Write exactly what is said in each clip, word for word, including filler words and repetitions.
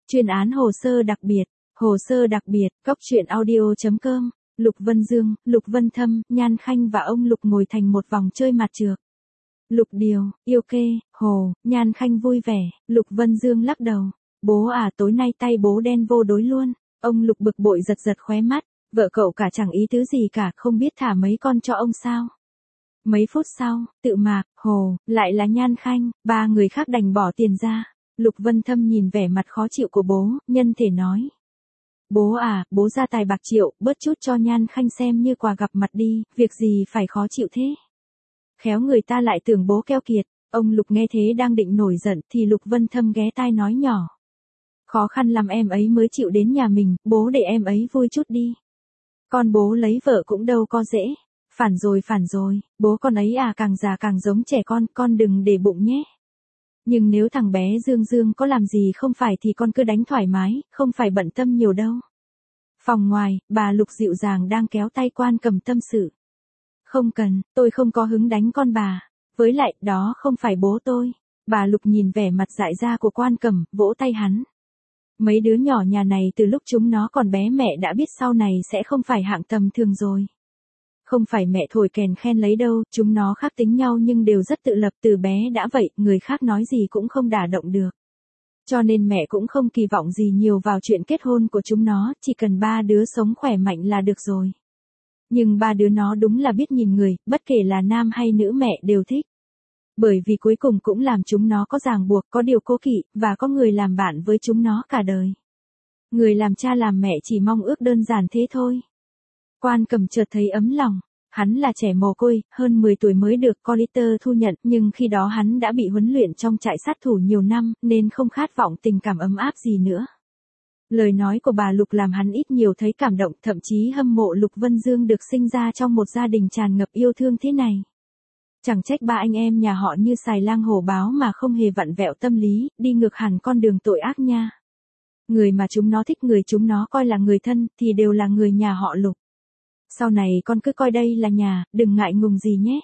Chuyên án hồ sơ đặc biệt, hồ sơ đặc biệt, cốc truyện audio.com, Lục Vân Dương, Lục Vân Thâm, Nhan Khanh và ông Lục ngồi thành một vòng chơi mặt trược. Lục Điều, yêu kê, hồ, Nhan Khanh vui vẻ, Lục Vân Dương lắc đầu. Bố à, tối nay tay bố đen vô đối luôn. Ông Lục bực bội giật giật khóe mắt, vợ cậu cả chẳng ý tứ gì cả, không biết thả mấy con cho ông sao. Mấy phút sau, Tự Mạc, Hồ, lại là Nhan Khanh, ba người khác đành bỏ tiền ra. Lục Vân Thâm nhìn vẻ mặt khó chịu của bố, nhân thể nói. Bố à, bố ra tài bạc triệu, bớt chút cho Nhan Khanh xem như quà gặp mặt đi, việc gì phải khó chịu thế. Khéo người ta lại tưởng bố keo kiệt. Ông Lục nghe thế đang định nổi giận thì Lục Vân Thâm ghé tai nói nhỏ. Khó khăn lắm em ấy mới chịu đến nhà mình, bố để em ấy vui chút đi. Con bố lấy vợ cũng đâu có dễ. Phản rồi phản rồi, bố con ấy à càng già càng giống trẻ con, con đừng để bụng nhé. Nhưng nếu thằng bé Dương Dương có làm gì không phải thì con cứ đánh thoải mái, không phải bận tâm nhiều đâu. Phòng ngoài, bà Lục dịu dàng đang kéo tay Quan Cầm tâm sự. Không cần, tôi không có hứng đánh con bà. Với lại, đó không phải bố tôi. Bà Lục nhìn vẻ mặt dại ra của Quan Cầm, vỗ tay hắn. Mấy đứa nhỏ nhà này từ lúc chúng nó còn bé mẹ đã biết sau này sẽ không phải hạng tầm thường rồi. Không phải mẹ thổi kèn khen lấy đâu, chúng nó khác tính nhau nhưng đều rất tự lập từ bé đã vậy, người khác nói gì cũng không đả động được. Cho nên mẹ cũng không kỳ vọng gì nhiều vào chuyện kết hôn của chúng nó, chỉ cần ba đứa sống khỏe mạnh là được rồi. Nhưng ba đứa nó đúng là biết nhìn người, bất kể là nam hay nữ mẹ đều thích. Bởi vì cuối cùng cũng làm chúng nó có ràng buộc, có điều cố kỵ, và có người làm bạn với chúng nó cả đời. Người làm cha làm mẹ chỉ mong ước đơn giản thế thôi. Quan Cầm chợt thấy ấm lòng. Hắn là trẻ mồ côi, hơn mười tuổi mới được Collitter thu nhận, nhưng khi đó hắn đã bị huấn luyện trong trại sát thủ nhiều năm, nên không khát vọng tình cảm ấm áp gì nữa. Lời nói của bà Lục làm hắn ít nhiều thấy cảm động, thậm chí hâm mộ Lục Vân Dương được sinh ra trong một gia đình tràn ngập yêu thương thế này. Chẳng trách ba anh em nhà họ như xài lang hổ báo mà không hề vặn vẹo tâm lý, đi ngược hẳn con đường tội ác nha. Người mà chúng nó thích, người chúng nó coi là người thân, thì đều là người nhà họ Lục. Sau này con cứ coi đây là nhà, đừng ngại ngùng gì nhé.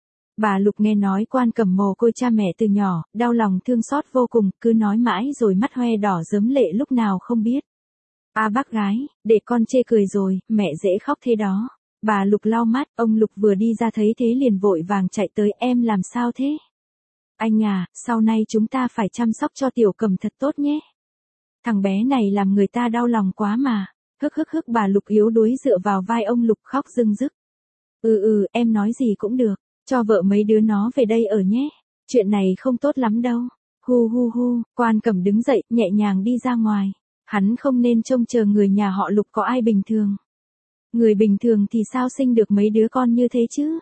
Bà Lục nghe nói Quan Cầm mồ côi cha mẹ từ nhỏ, đau lòng thương xót vô cùng, cứ nói mãi rồi mắt hoe đỏ rớm lệ lúc nào không biết. À bác gái, để con chê cười rồi, mẹ dễ khóc thế đó. Bà Lục lau mắt, ông Lục vừa đi ra thấy thế liền vội vàng chạy tới, em làm sao thế? Anh à, sau này chúng ta phải chăm sóc cho Tiểu Cầm thật tốt nhé. Thằng bé này làm người ta đau lòng quá mà. Hức hức hức bà Lục yếu đuối dựa vào vai ông Lục khóc rưng rức. Ừ ừ, em nói gì cũng được, cho vợ mấy đứa nó về đây ở nhé. Chuyện này không tốt lắm đâu. Hu hu hu, Quan Cầm đứng dậy, nhẹ nhàng đi ra ngoài. Hắn không nên trông chờ người nhà họ Lục có ai bình thường. Người bình thường thì sao sinh được mấy đứa con như thế chứ?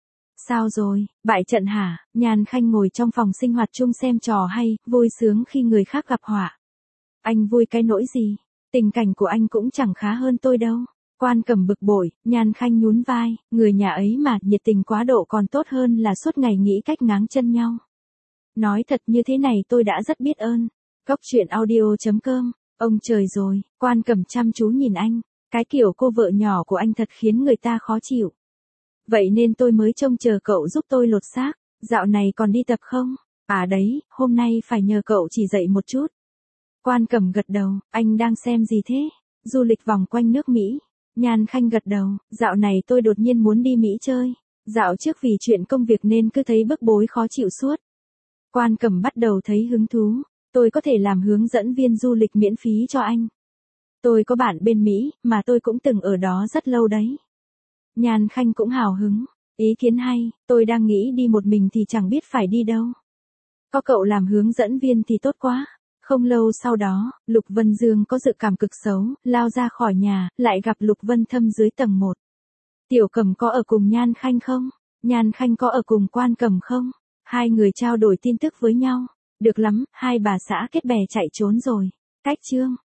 Sao rồi, bại trận hả? Nhan Khanh ngồi trong phòng sinh hoạt chung xem trò hay, vui sướng khi người khác gặp họa. Anh vui cái nỗi gì? Tình cảnh của anh cũng chẳng khá hơn tôi đâu. Quan Cầm bực bội, Nhan Khanh nhún vai, người nhà ấy mà, nhiệt tình quá độ còn tốt hơn là suốt ngày nghĩ cách ngáng chân nhau. Nói thật như thế này tôi đã rất biết ơn. Cốc truyện audio.com, ông trời rồi, Quan Cầm chăm chú nhìn anh, cái kiểu cô vợ nhỏ của anh thật khiến người ta khó chịu. Vậy nên tôi mới trông chờ cậu giúp tôi lột xác, dạo này còn đi tập không? À đấy, hôm nay phải nhờ cậu chỉ dạy một chút. Quan Cầm gật đầu, anh đang xem gì thế? Du lịch vòng quanh nước Mỹ. Nhan Khanh gật đầu, dạo này tôi đột nhiên muốn đi Mỹ chơi. Dạo trước vì chuyện công việc nên cứ thấy bức bối khó chịu suốt. Quan Cầm bắt đầu thấy hứng thú, tôi có thể làm hướng dẫn viên du lịch miễn phí cho anh. Tôi có bạn bên Mỹ, mà tôi cũng từng ở đó rất lâu đấy. Nhan Khanh cũng hào hứng, ý kiến hay, tôi đang nghĩ đi một mình thì chẳng biết phải đi đâu. Có cậu làm hướng dẫn viên thì tốt quá. Không lâu sau đó, Lục Vân Dương có dự cảm cực xấu, lao ra khỏi nhà, lại gặp Lục Vân Thâm dưới tầng một. Tiểu Cầm có ở cùng Nhan Khanh không? Nhan Khanh có ở cùng Quan Cầm không? Hai người trao đổi tin tức với nhau. Được lắm, hai bà xã kết bè chạy trốn rồi. Cách chương.